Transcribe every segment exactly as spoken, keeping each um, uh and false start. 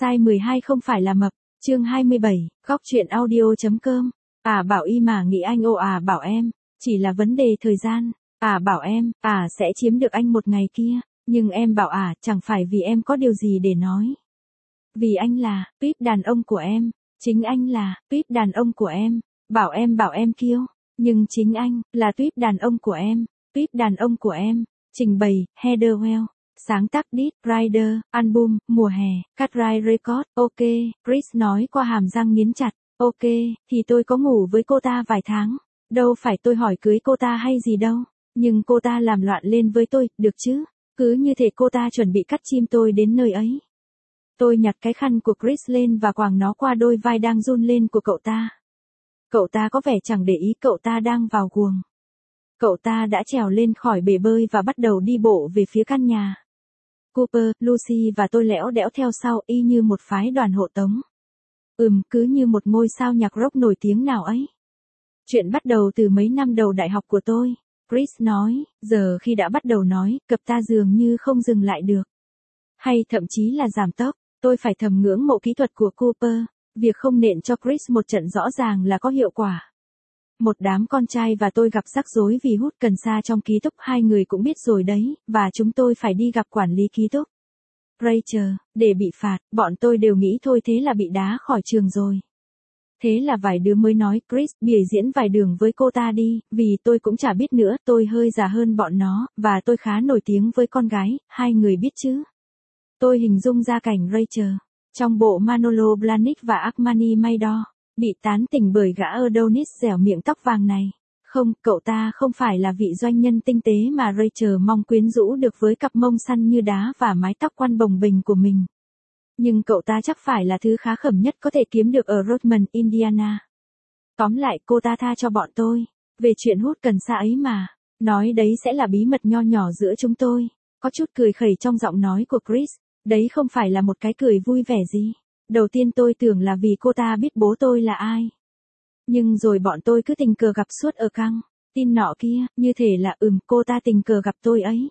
Size mười hai không phải là mập. Chương hai mươi bảy, góc truyện audio.com. À bảo y mà nghĩ anh ô à bảo em, chỉ là vấn đề thời gian. À bảo em, à sẽ chiếm được anh một ngày kia. Nhưng em bảo à, chẳng phải vì em có điều gì để nói. Vì anh là, tuyếp đàn ông của em. Chính anh là, tuyếp đàn ông của em. Bảo em bảo em kiêu. Nhưng chính anh, là tuyếp đàn ông của em. Tuyếp đàn ông của em. Trình bày, Heather Well. Sáng tác Dead Rider, album, mùa hè, Catrise Record, ok, Chris nói qua hàm răng nghiến chặt, ok, thì tôi có ngủ với cô ta vài tháng, đâu phải tôi hỏi cưới cô ta hay gì đâu, nhưng cô ta làm loạn lên với tôi, được chứ, cứ như thể cô ta chuẩn bị cắt chim tôi đến nơi ấy. Tôi nhặt cái khăn của Chris lên và quàng nó qua đôi vai đang run lên của cậu ta. Cậu ta có vẻ chẳng để ý cậu ta đang vào guồng. Cậu ta đã trèo lên khỏi bể bơi và bắt đầu đi bộ về phía căn nhà. Cooper, Lucy và tôi lẽo đẽo theo sau y như một phái đoàn hộ tống. Ừm, cứ như một ngôi sao nhạc rock nổi tiếng nào ấy. Chuyện bắt đầu từ mấy năm đầu đại học của tôi, Chris nói, giờ khi đã bắt đầu nói, cặp ta dường như không dừng lại được. Hay thậm chí là giảm tốc, tôi phải thầm ngưỡng mộ kỹ thuật của Cooper, việc không nện cho Chris một trận rõ ràng là có hiệu quả. Một đám con trai và tôi gặp rắc rối vì hút cần sa trong ký túc, hai người cũng biết rồi đấy, và chúng tôi phải đi gặp quản lý ký túc. Rachel, để bị phạt, bọn tôi đều nghĩ thôi thế là bị đá khỏi trường rồi. Thế là vài đứa mới nói, Chris, bìa diễn vài đường với cô ta đi, vì tôi cũng chả biết nữa, tôi hơi già hơn bọn nó, và tôi khá nổi tiếng với con gái, hai người biết chứ. Tôi hình dung ra cảnh Rachel, trong bộ Manolo Blahnik và Armani Maidor. Bị tán tỉnh bởi gã Adonis dẻo miệng tóc vàng này. Không, cậu ta không phải là vị doanh nhân tinh tế mà Rachel mong quyến rũ được với cặp mông săn như đá và mái tóc quăn bồng bềnh của mình. Nhưng cậu ta chắc phải là thứ khá khẩm nhất có thể kiếm được ở Rodman, Indiana. Tóm lại cô ta tha cho bọn tôi. Về chuyện hút cần sa ấy mà. Nói đấy sẽ là bí mật nho nhỏ giữa chúng tôi. Có chút cười khẩy trong giọng nói của Chris. Đấy không phải là một cái cười vui vẻ gì. Đầu tiên tôi tưởng là vì cô ta biết bố tôi là ai. Nhưng rồi bọn tôi cứ tình cờ gặp suốt ở căng, tin nọ kia, như thể là ừm cô ta tình cờ gặp tôi ấy.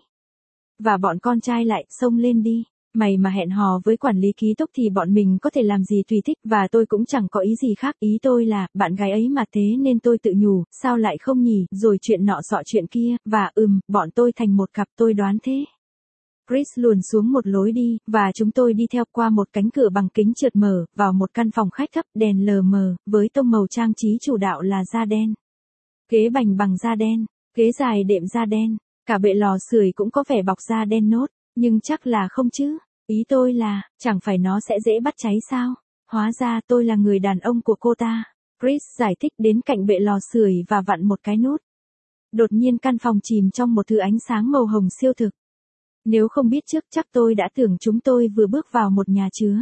Và bọn con trai lại xông lên đi. Mày mà hẹn hò với quản lý ký túc thì bọn mình có thể làm gì tùy thích, và tôi cũng chẳng có ý gì khác. Ý tôi là, bạn gái ấy mà thế nên tôi tự nhủ, sao lại không nhỉ, rồi chuyện nọ sọ chuyện kia, và ừm, bọn tôi thành một cặp tôi đoán thế. Chris luồn xuống một lối đi, và chúng tôi đi theo qua một cánh cửa bằng kính trượt mở, vào một căn phòng khách thấp, đèn lờ mờ, với tông màu trang trí chủ đạo là da đen. Ghế bành bằng da đen, ghế dài đệm da đen, cả bệ lò sưởi cũng có vẻ bọc da đen nốt, nhưng chắc là không chứ. Ý tôi là, chẳng phải nó sẽ dễ bắt cháy sao? Hóa ra tôi là người đàn ông của cô ta. Chris giải thích đến cạnh bệ lò sưởi và vặn một cái nút. Đột nhiên căn phòng chìm trong một thứ ánh sáng màu hồng siêu thực. Nếu không biết trước chắc tôi đã tưởng chúng tôi vừa bước vào một nhà chứa.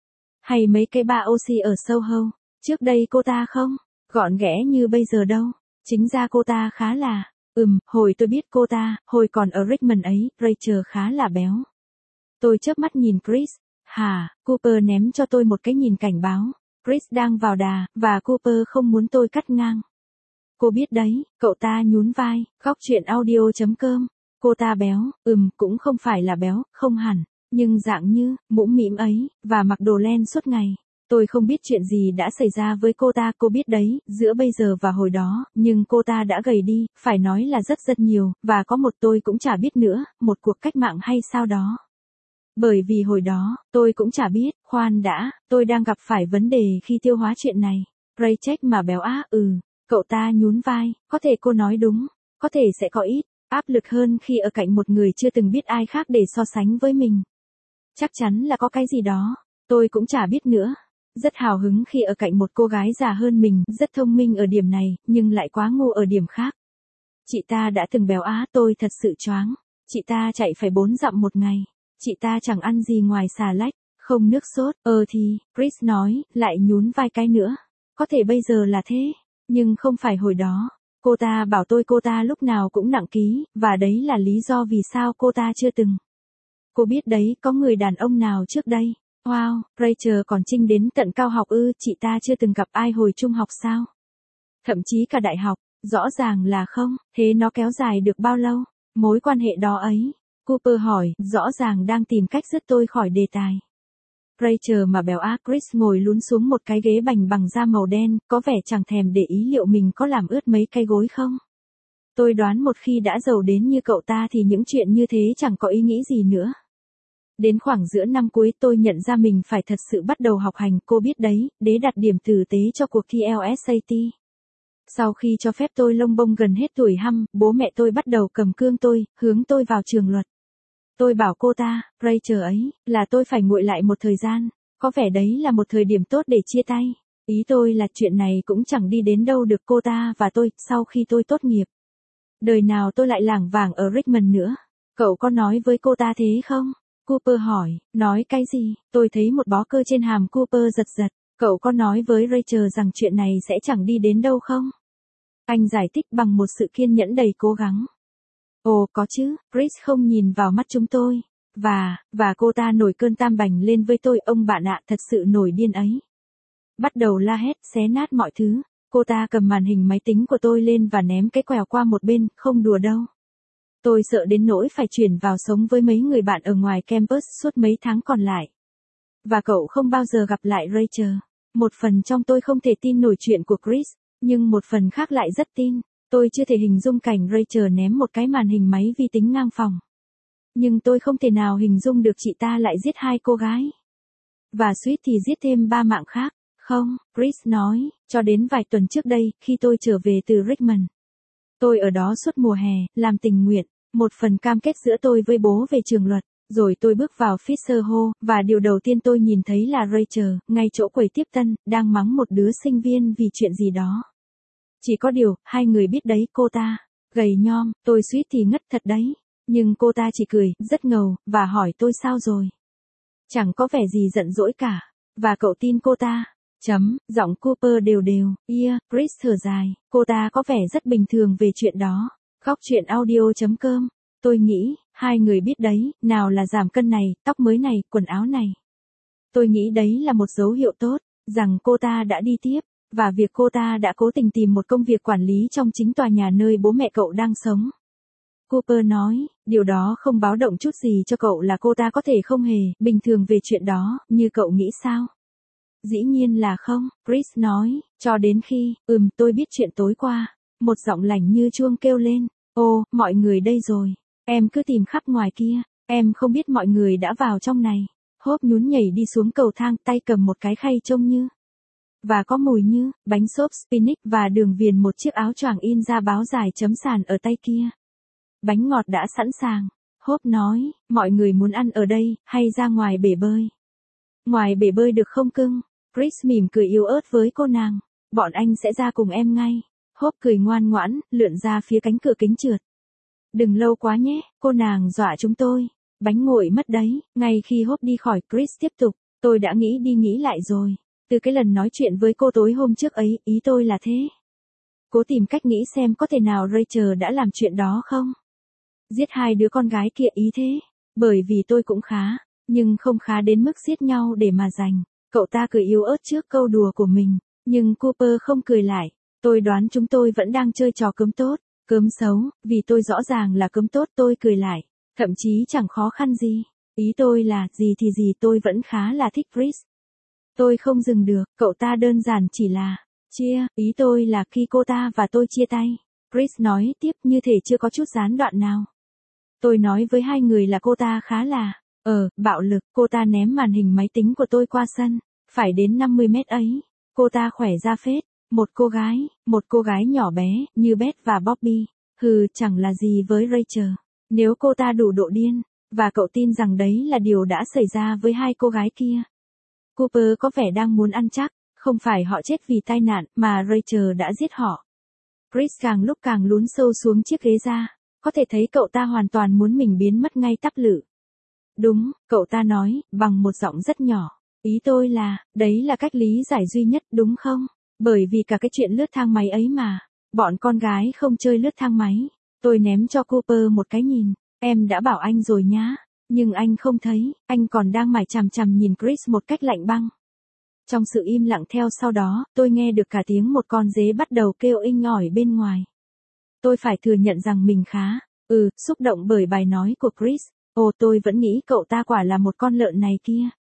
Hay mấy cái bar oxy ở Soho. Trước đây cô ta không gọn ghẽ như bây giờ đâu. Chính ra cô ta khá là, ừm, hồi tôi biết cô ta, hồi còn ở Richmond ấy, Rachel khá là béo. Tôi chớp mắt nhìn Chris. Hả, Cooper ném cho tôi một cái nhìn cảnh báo. Chris đang vào đà, và Cooper không muốn tôi cắt ngang. Cô biết đấy, cậu ta nhún vai, góc truyện audio.com. Cô ta béo, ừm, cũng không phải là béo, không hẳn, nhưng dạng như, mũm mĩm ấy, và mặc đồ len suốt ngày. Tôi không biết chuyện gì đã xảy ra với cô ta, cô biết đấy, giữa bây giờ và hồi đó, nhưng cô ta đã gầy đi, phải nói là rất rất nhiều, và có một tôi cũng chả biết nữa, một cuộc cách mạng hay sao đó. Bởi vì hồi đó, tôi cũng chả biết, khoan đã, tôi đang gặp phải vấn đề khi tiêu hóa chuyện này. Rachel mà béo á, ừ, cậu ta nhún vai, có thể cô nói đúng, có thể sẽ có ít áp lực hơn khi ở cạnh một người chưa từng biết ai khác để so sánh với mình. Chắc chắn là có cái gì đó, tôi cũng chả biết nữa. Rất hào hứng khi ở cạnh một cô gái già hơn mình, rất thông minh ở điểm này, nhưng lại quá ngu ở điểm khác. Chị ta đã từng béo á, tôi thật sự choáng. Chị ta chạy phải bốn dặm một ngày. Chị ta chẳng ăn gì ngoài xà lách, không nước sốt. Ờ thì, Chris nói, lại nhún vai cái nữa. Có thể bây giờ là thế, nhưng không phải hồi đó. Cô ta bảo tôi cô ta lúc nào cũng nặng ký, và đấy là lý do vì sao cô ta chưa từng. Cô biết đấy, có người đàn ông nào trước đây. Wow, Rachel còn trinh đến tận cao học ư, chị ta chưa từng gặp ai hồi trung học sao? Thậm chí cả đại học, rõ ràng là không, thế nó kéo dài được bao lâu? Mối quan hệ đó ấy. Cooper hỏi, rõ ràng đang tìm cách dứt tôi khỏi đề tài. Rachel mà béo á. Chris ngồi lún xuống một cái ghế bành bằng da màu đen, có vẻ chẳng thèm để ý liệu mình có làm ướt mấy cái gối không. Tôi đoán một khi đã giàu đến như cậu ta thì những chuyện như thế chẳng có ý nghĩ gì nữa. Đến khoảng giữa năm cuối tôi nhận ra mình phải thật sự bắt đầu học hành, cô biết đấy, để đạt điểm tử tế cho cuộc thi L S A T. Sau khi cho phép tôi lông bông gần hết tuổi hăm, bố mẹ tôi bắt đầu cầm cương tôi, hướng tôi vào trường luật. Tôi bảo cô ta, Rachel ấy, là tôi phải nguội lại một thời gian, có vẻ đấy là một thời điểm tốt để chia tay. Ý tôi là chuyện này cũng chẳng đi đến đâu được cô ta và tôi, sau khi tôi tốt nghiệp. Đời nào tôi lại lảng vảng ở Richmond nữa. Cậu có nói với cô ta thế không? Cooper hỏi, nói cái gì? Tôi thấy một bó cơ trên hàm Cooper giật giật. Cậu có nói với Rachel rằng chuyện này sẽ chẳng đi đến đâu không? Anh giải thích bằng một sự kiên nhẫn đầy cố gắng. Ồ, có chứ, Chris không nhìn vào mắt chúng tôi. Và, và cô ta nổi cơn tam bành lên với tôi, ông bạn ạ, thật sự nổi điên ấy. Bắt đầu la hét, xé nát mọi thứ. Cô ta cầm màn hình máy tính của tôi lên và ném cái quèo qua một bên, không đùa đâu. Tôi sợ đến nỗi phải chuyển vào sống với mấy người bạn ở ngoài campus suốt mấy tháng còn lại. Và cậu không bao giờ gặp lại Rachel. Một phần trong tôi không thể tin nổi chuyện của Chris, nhưng một phần khác lại rất tin. Tôi chưa thể hình dung cảnh Rachel ném một cái màn hình máy vi tính ngang phòng. Nhưng tôi không thể nào hình dung được chị ta lại giết hai cô gái. Và suýt thì giết thêm ba mạng khác. Không, Chris nói, cho đến vài tuần trước đây, khi tôi trở về từ Richmond. Tôi ở đó suốt mùa hè, làm tình nguyện, một phần cam kết giữa tôi với bố về trường luật. Rồi tôi bước vào Fisher Hall, và điều đầu tiên tôi nhìn thấy là Rachel, ngay chỗ quầy tiếp tân, đang mắng một đứa sinh viên vì chuyện gì đó. Chỉ có điều, hai người biết đấy, cô ta, gầy nhom, tôi suýt thì ngất thật đấy. Nhưng cô ta chỉ cười, rất ngầu, và hỏi tôi sao rồi. Chẳng có vẻ gì giận dỗi cả. Và cậu tin cô ta. Chấm, giọng Cooper đều đều, yeah, Chris thở dài, cô ta có vẻ rất bình thường về chuyện đó. Góc chuyện audio.com, tôi nghĩ, hai người biết đấy, nào là giảm cân này, tóc mới này, quần áo này. Tôi nghĩ đấy là một dấu hiệu tốt, rằng cô ta đã đi tiếp, và việc cô ta đã cố tình tìm một công việc quản lý trong chính tòa nhà nơi bố mẹ cậu đang sống. Cooper nói, điều đó không báo động chút gì cho cậu là cô ta có thể không hề bình thường về chuyện đó, như cậu nghĩ sao? Dĩ nhiên là không, Chris nói, cho đến khi, ừm, tôi biết chuyện tối qua. Một giọng lành như chuông kêu lên, ô, mọi người đây rồi, em cứ tìm khắp ngoài kia, em không biết mọi người đã vào trong này. Hope nhún nhảy đi xuống cầu thang, tay cầm một cái khay trông như, và có mùi như, bánh xốp spinach và đường viền, một chiếc áo choàng in ra báo dài chấm sàn ở tay kia. Bánh ngọt đã sẵn sàng. Hope nói, mọi người muốn ăn ở đây, hay ra ngoài bể bơi? Ngoài bể bơi được không cưng? Chris mỉm cười yếu ớt với cô nàng. Bọn anh sẽ ra cùng em ngay. Hope cười ngoan ngoãn, lượn ra phía cánh cửa kính trượt. Đừng lâu quá nhé, cô nàng dọa chúng tôi. Bánh nguội mất đấy. Ngay khi Hope đi khỏi, Chris tiếp tục. Tôi đã nghĩ đi nghĩ lại rồi. Từ cái lần nói chuyện với cô tối hôm trước ấy, ý tôi là thế. Cố tìm cách nghĩ xem có thể nào Rachel đã làm chuyện đó không? Giết hai đứa con gái kia, ý thế. Bởi vì tôi cũng khá, nhưng không khá đến mức giết nhau để mà giành. Cậu ta cười yếu ớt trước câu đùa của mình, nhưng Cooper không cười lại. Tôi đoán chúng tôi vẫn đang chơi trò cớm tốt, cớm xấu, vì tôi rõ ràng là cớm tốt. Tôi cười lại, thậm chí chẳng khó khăn gì. Ý tôi là, gì thì gì, tôi vẫn khá là thích Chris. Tôi không dừng được, cậu ta đơn giản chỉ là, chia, ý tôi là khi cô ta và tôi chia tay. Chris nói tiếp như thể chưa có chút gián đoạn nào. Tôi nói với hai người là cô ta khá là, ờ, bạo lực. Cô ta ném màn hình máy tính của tôi qua sân. Phải đến năm mươi mét ấy. Cô ta khỏe ra phết. Một cô gái, một cô gái nhỏ bé, như Beth và Bobby. Hừ, chẳng là gì với Rachel. Nếu cô ta đủ độ điên. Và cậu tin rằng đấy là điều đã xảy ra với hai cô gái kia. Cooper có vẻ đang muốn ăn chắc. Không phải họ chết vì tai nạn, mà Rachel đã giết họ. Chris càng lúc càng lún sâu xuống chiếc ghế ra. Có thể thấy cậu ta hoàn toàn muốn mình biến mất ngay tắp lự. Đúng, cậu ta nói, bằng một giọng rất nhỏ. Ý tôi là, đấy là cách lý giải duy nhất, đúng không? Bởi vì cả cái chuyện lướt thang máy ấy mà. Bọn con gái không chơi lướt thang máy. Tôi ném cho Cooper một cái nhìn. Em đã bảo anh rồi nhá. Nhưng anh không thấy, anh còn đang mải chằm chằm nhìn Chris một cách lạnh băng. Trong sự im lặng theo sau đó, tôi nghe được cả tiếng một con dế bắt đầu kêu inh ỏi bên ngoài. Tôi phải thừa nhận rằng mình khá, ừ, xúc động bởi bài nói của Chris. Ồ, tôi vẫn nghĩ cậu ta quả là một con lợn này kia.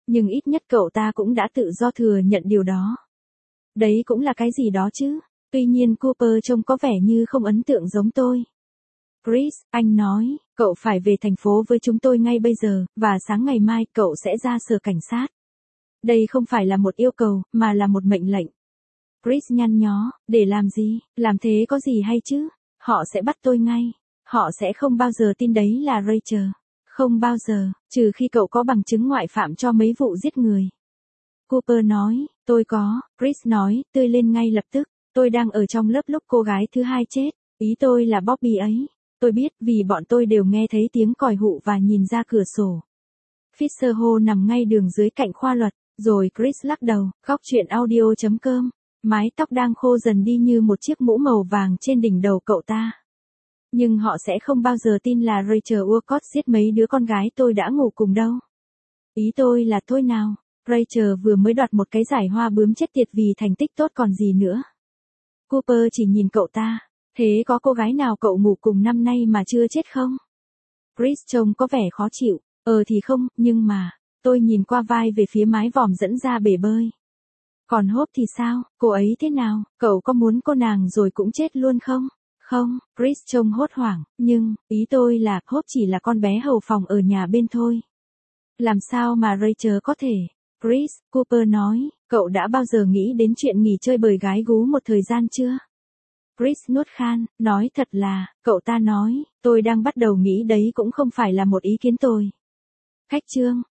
Nhưng ít nhất cậu ta cũng đã tự do thừa nhận điều đó. Đấy cũng là cái gì đó chứ. Tuy nhiên Cooper trông có vẻ như không ấn tượng giống tôi. Chris, anh nói, cậu phải về thành phố với chúng tôi ngay bây giờ, và sáng ngày mai cậu sẽ ra sở cảnh sát. Đây không phải là một yêu cầu, mà là một mệnh lệnh. Chris nhăn nhó, để làm gì, làm thế có gì hay chứ? Họ sẽ bắt tôi ngay. Họ sẽ không bao giờ tin đấy là Rachel. Không bao giờ, trừ khi cậu có bằng chứng ngoại phạm cho mấy vụ giết người. Cooper nói, tôi có, Chris nói, tươi lên ngay lập tức. Tôi đang ở trong lớp lúc cô gái thứ hai chết. Ý tôi là Bobby ấy. Tôi biết vì bọn tôi đều nghe thấy tiếng còi hụ và nhìn ra cửa sổ. Fisher Hall nằm ngay đường dưới cạnh khoa luật. Rồi Chris lắc đầu, khóc chuyện audio chấm com. Mái tóc đang khô dần đi như một chiếc mũ màu vàng trên đỉnh đầu cậu ta. Nhưng họ sẽ không bao giờ tin là Rachel Urquhart giết mấy đứa con gái tôi đã ngủ cùng đâu. Ý tôi là thôi nào, Rachel vừa mới đoạt một cái giải hoa bướm chết tiệt vì thành tích tốt còn gì nữa. Cooper chỉ nhìn cậu ta, thế có cô gái nào cậu ngủ cùng năm nay mà chưa chết không? Chris trông có vẻ khó chịu, ờ thì không, nhưng mà, tôi nhìn qua vai về phía mái vòm dẫn ra bể bơi. Còn Hope thì sao, cô ấy thế nào, cậu có muốn cô nàng rồi cũng chết luôn không? Không, Chris trông hốt hoảng, nhưng, ý tôi là Hope chỉ là con bé hầu phòng ở nhà bên thôi. Làm sao mà Rachel có thể? Chris, Cooper nói, cậu đã bao giờ nghĩ đến chuyện nghỉ chơi bời gái gú một thời gian chưa? Chris nuốt khan, nói thật là, cậu ta nói, tôi đang bắt đầu nghĩ đấy cũng không phải là một ý kiến tồi. Khách trương,